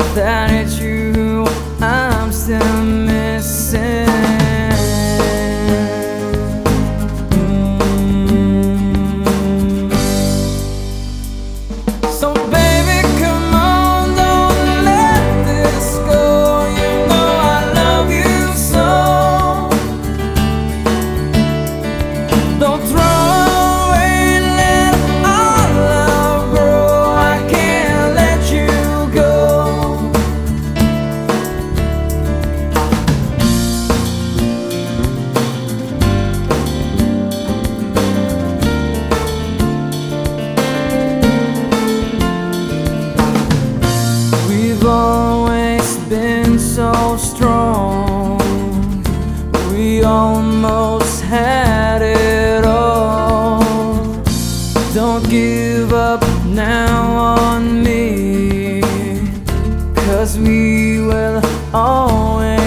that it's you who I'm still missing. So baby, come on, don't let this go. You know I love you so. Don't throw away, let our love grow. I can't let you go. We've always been so strong. We almost had it all. Don't give up now on me, 'cause we will always